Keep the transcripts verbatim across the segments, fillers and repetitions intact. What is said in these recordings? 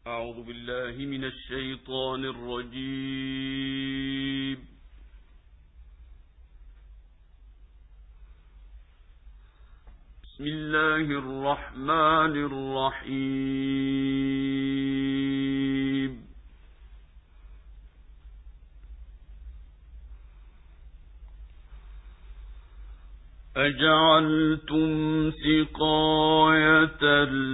أعوذ بالله من الشيطان الرجيم. بسم الله الرحمن الرحيم. أجعلتم سقاية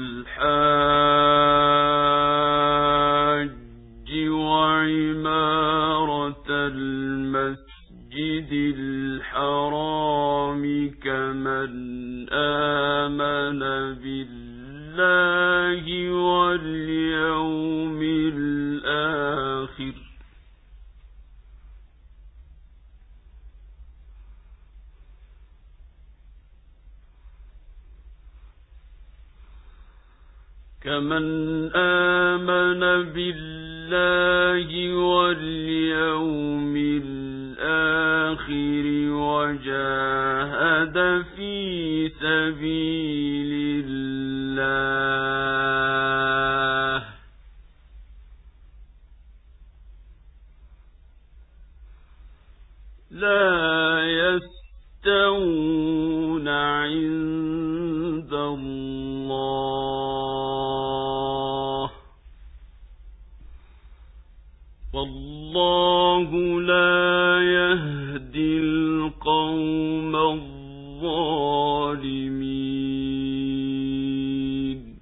الحاج وعمارة المسجد الحرام كمن آمن بالله واليوم الآخر كمن آمن بالله واليوم الآخر وجاهد في سبيل الله لا يستوون عند الله والله لا يهدي القوم الظالمين.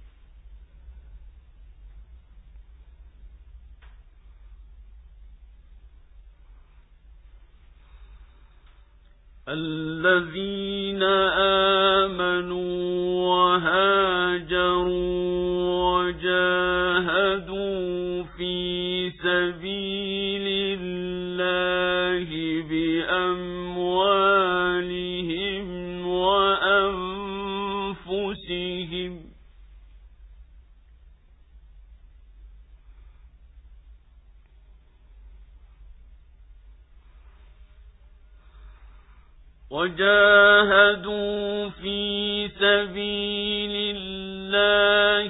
الذين آمنوا وهاجروا وجاهدوا في سبيل الله بأموالهم وأنفسهم وجاهدوا في سبيل الله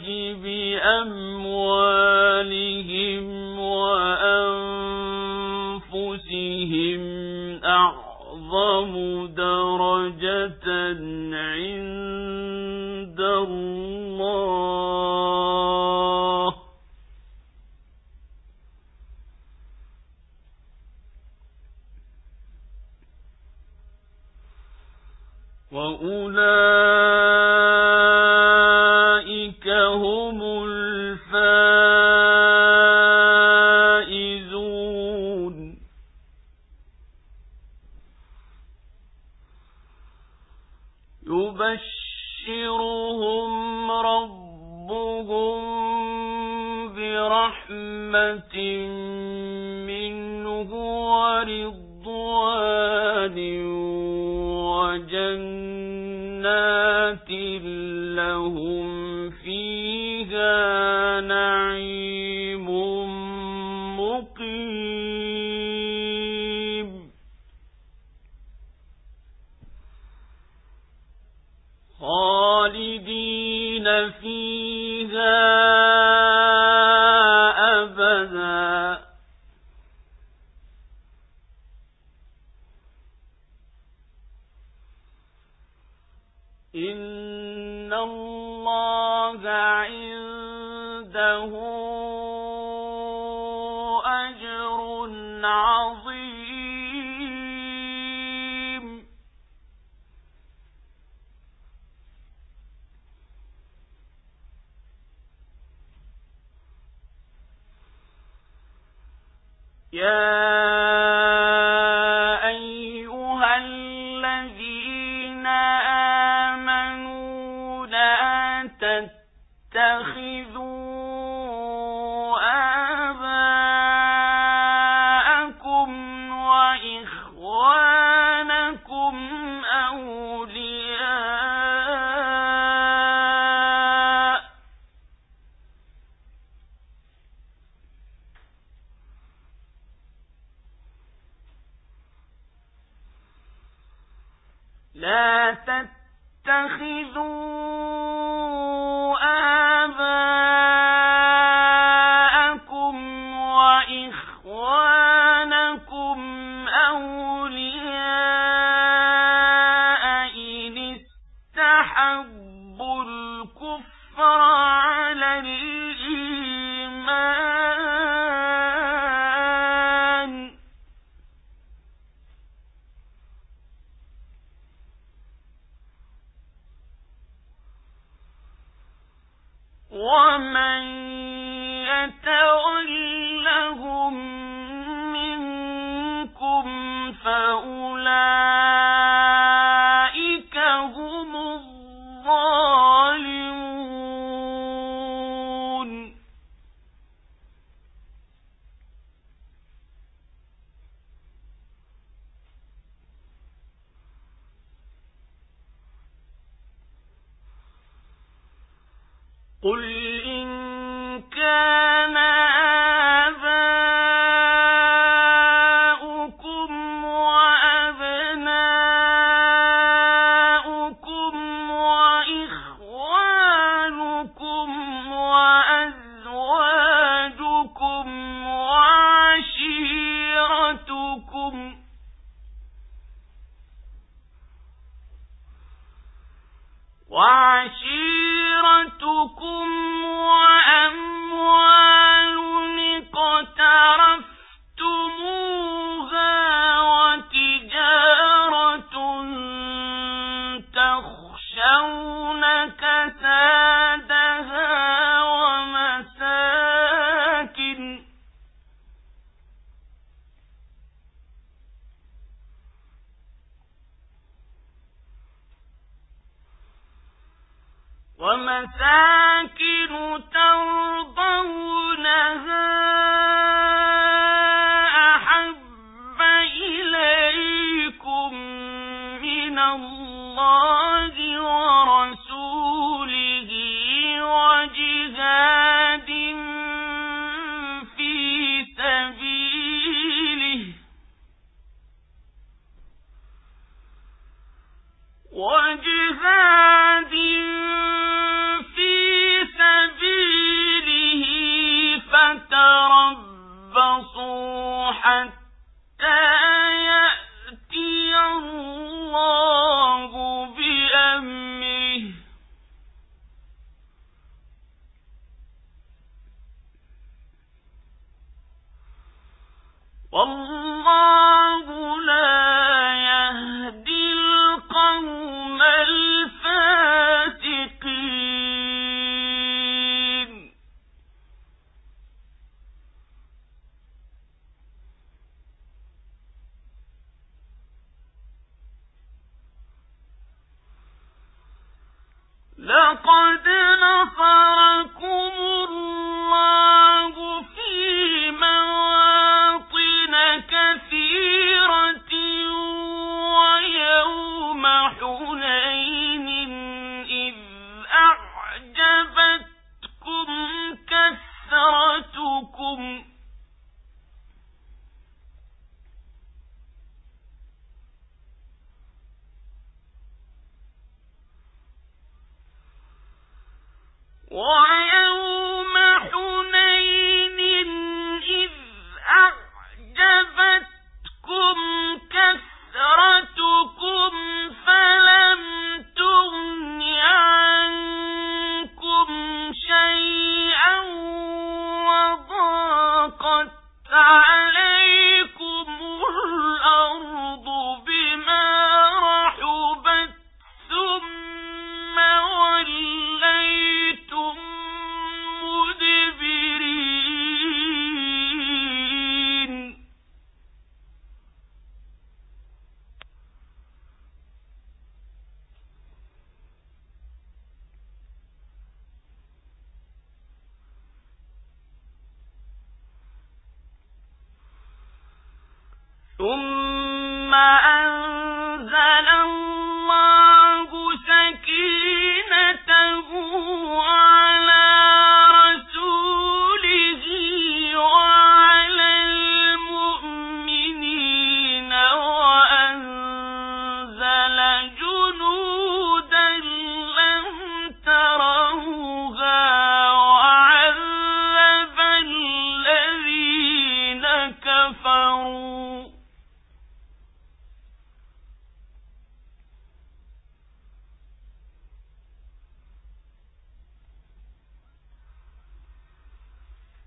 بأموالهم وأنفسهم أعظم درجة عند الله وأولئك هم الفائزون. يبشرهم ربهم برحمة منه ورضوان وجنات لهم فيها نعيم مقيم خالدين فيها أبدا إن الله عنده أجر عظيم. يا أيها الذين آمنوا لا تتخذوا آباءكم وإخوانكم أولياء لا تتخذوا آباءكم الكفر على الإيمان ومن يتولهم منكم فأولئك هم الظالمون قل إن كان آباؤكم وأبناؤكم وإخوانكم وأزواجكم وعشيرتكم وعشيرتكم وأموال اقترفتموها وتجارة تخشون كسادها ومساكن ومساكن ترضونها أحب إليكم من الله ورسوله وجهاد في سبيله وجهاد فتربصوا حتى يأتي الله بأمره والله لا يهدي القوم الفاسقين لقد نصركم الله في مواطن كثيرة ويوم حنين إذ أعجبتكم كثرتكم ويوم حنين إذ أعجبتكم كثرتكم فلم تغن عنكم شيئا وضاقت عليكم الأرض بما رحبت ثم وليتم مدبرين ثم أنزل الله سكينته على رسوله وعلى المؤمنين وأنزل جنودا لم تروها وعذب الذين كفروا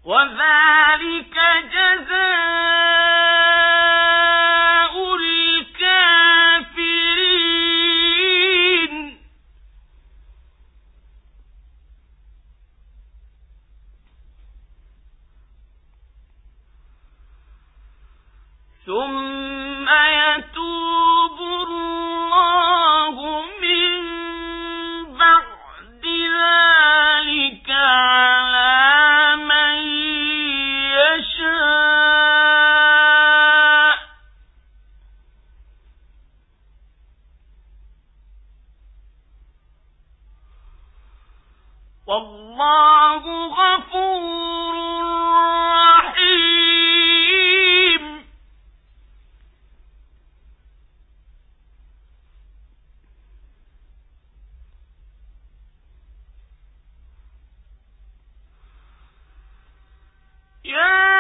وذلك جزاء الكافرين. ثم يتوب الله من بعد ذلك على من يشاء، والله غفور رحيم. يا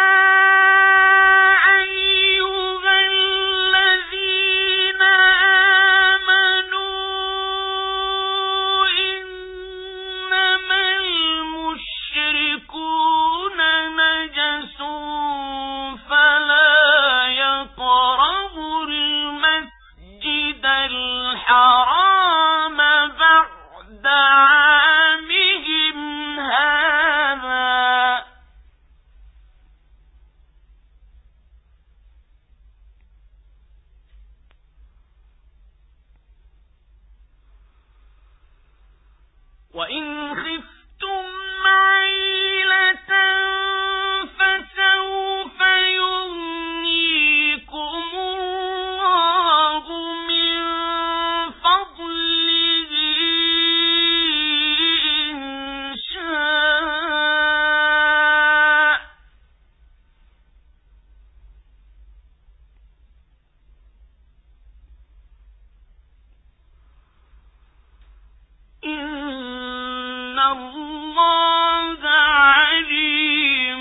الحرام بعد عامهم هذا، وإن خفتم عيلة فسوف يغنيكم الله من فضله إن شاء، إن الله عليم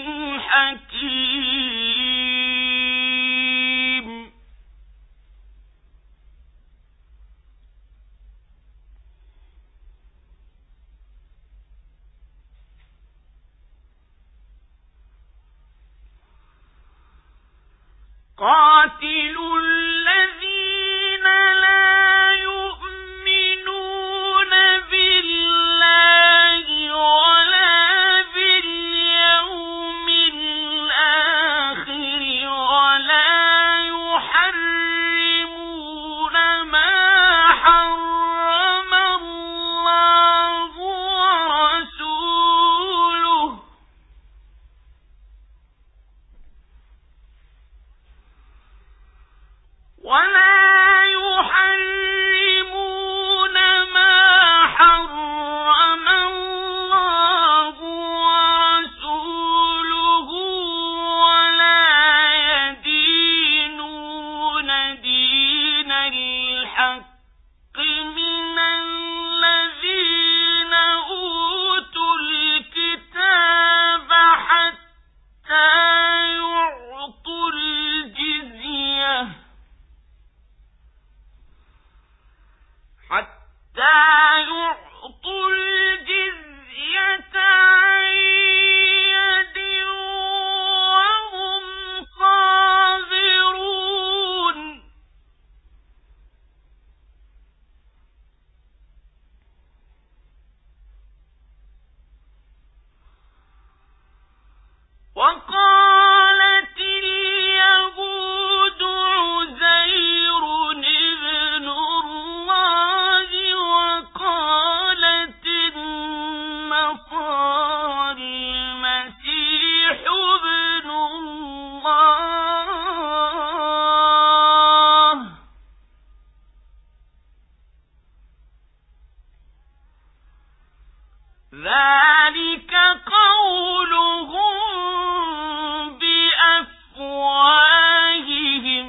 حكيم. قاتلوا الذين لا يؤمنون بالله ولا باليوم الآخر ولا يحرمون ما حرم الله ورسوله ولا يحرمون ما حرم الله ورسوله ولا يدينون دين الحق من الذين أوتوا الكتاب حتى يعطوا الجزية حتى يعطوا الجزية عن يد وهم صاغرون. وقالت اليهود عزير ابن الله وقالت النصارى المسيح ابن الله، ذلك قولهم بأفواههم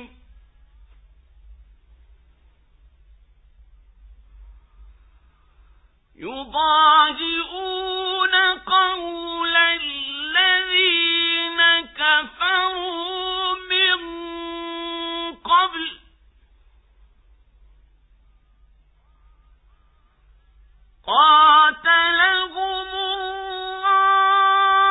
يضاهئون قول الذين كفروا من قبل قاتلهم الله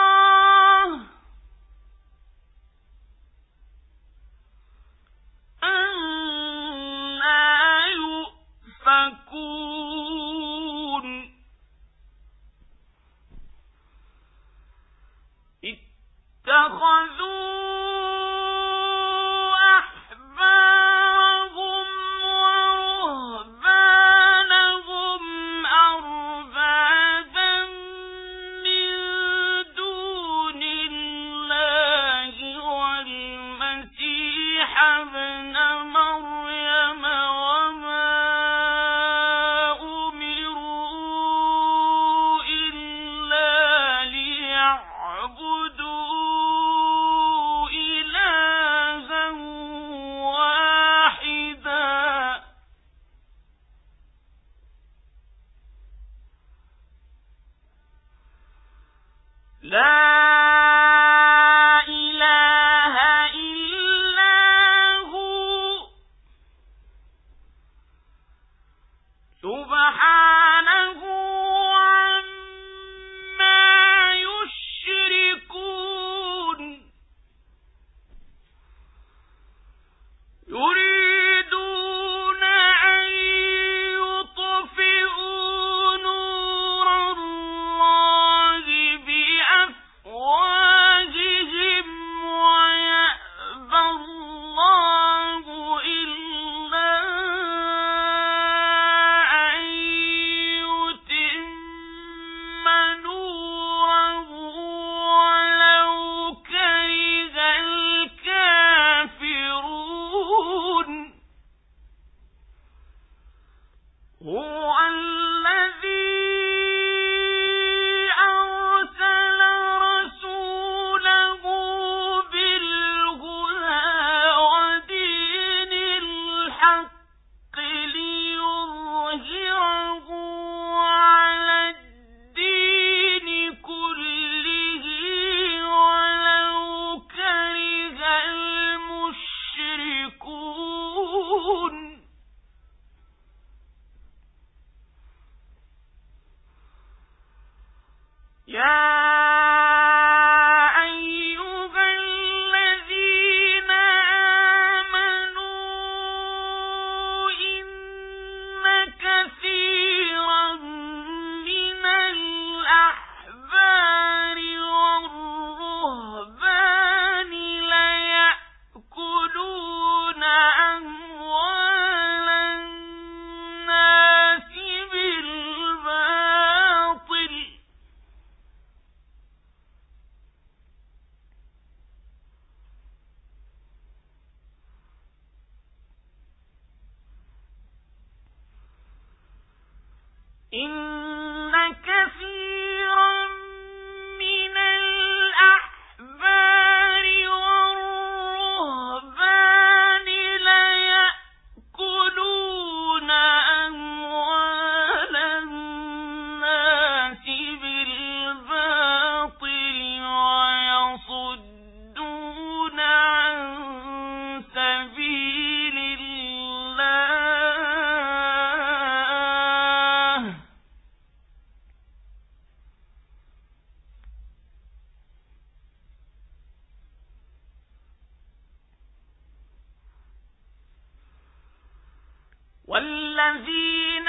والذين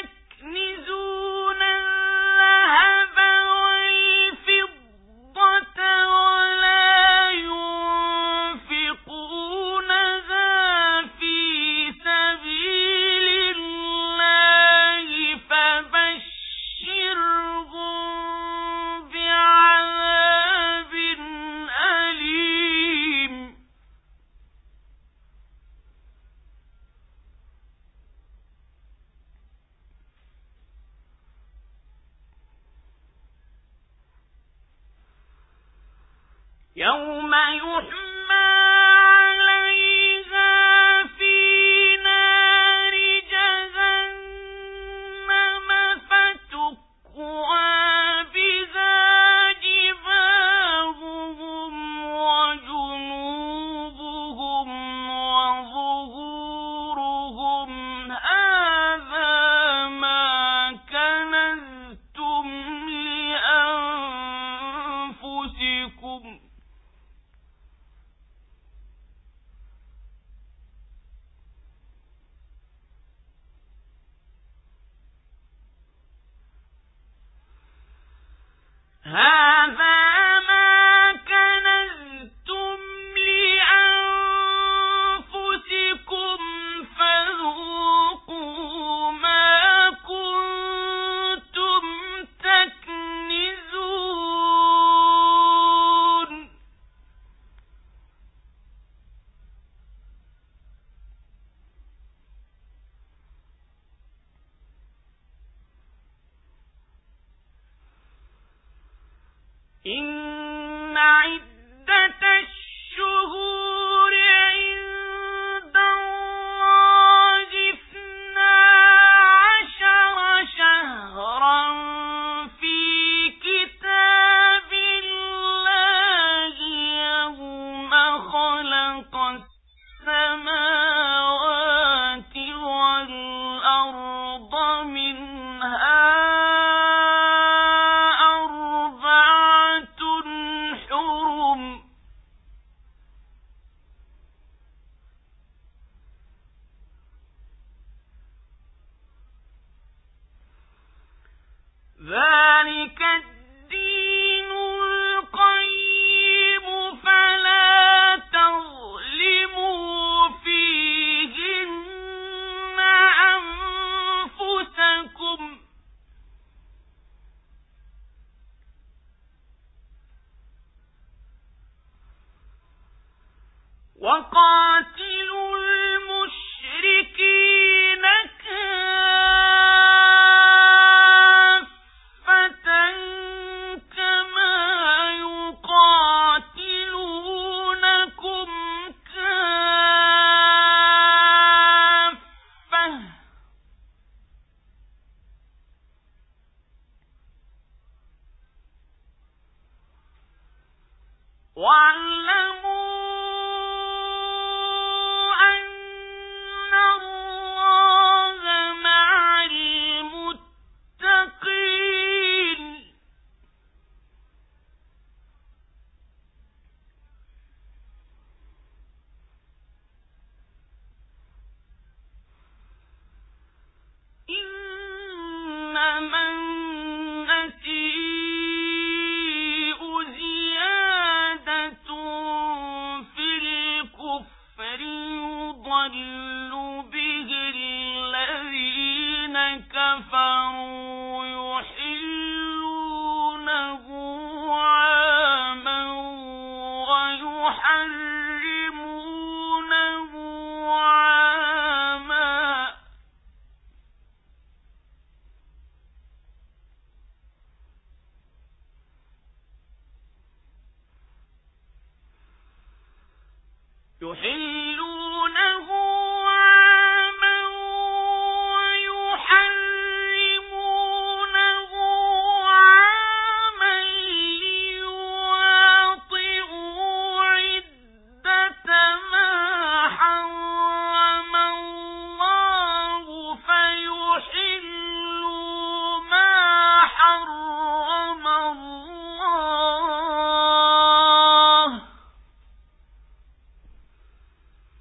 يكنزون الذهب والفضة ولا ينفقونها في سبيل الله فبشرهم بعذاب أليم. يوم يحمى عليها في نار جهنم فتكوى بها جباههم وجنوبهم وظهورهم هذا ما كنزتم لأنفسكم إن عدة الشهور عند الله اثنا عشر شهرا في كتاب الله يوم خلق السماوات والأرض منها أربعة حرم ذلك الدين القيم فلا تظلموا فيهن أنفسكم وقاتلوا المشركين كافة كما يقاتلونكم كافة واعلموا أن الله مع المتقين إنما النسيء زيادة في الكفر يضل به الذين كفروا يحلونه عاما ويحرمونه عاما يحلونه عاما ويحرمونه عاما ليواطئوا عدة ما حرم الله فيحلوا ما حرم الله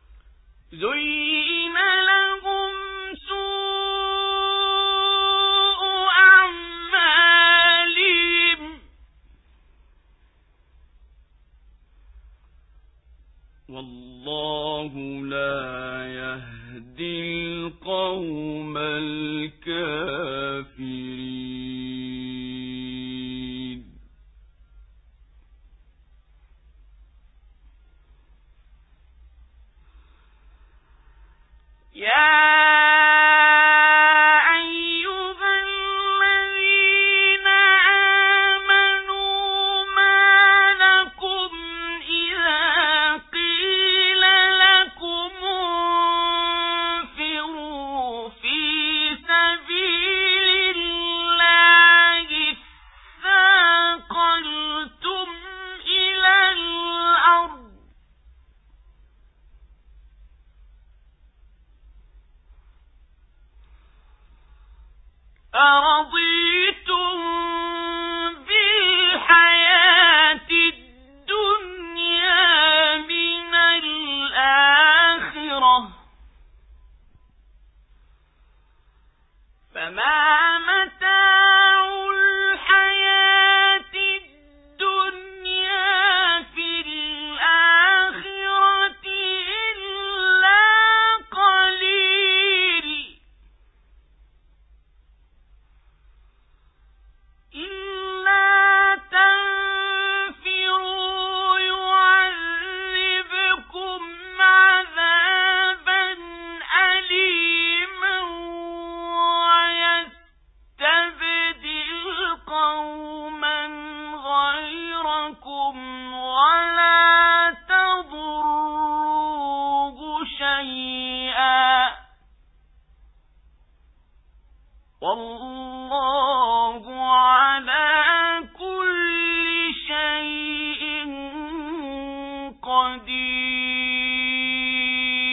والله على كل شيء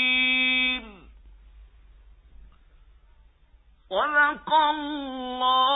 قدير. صدق الله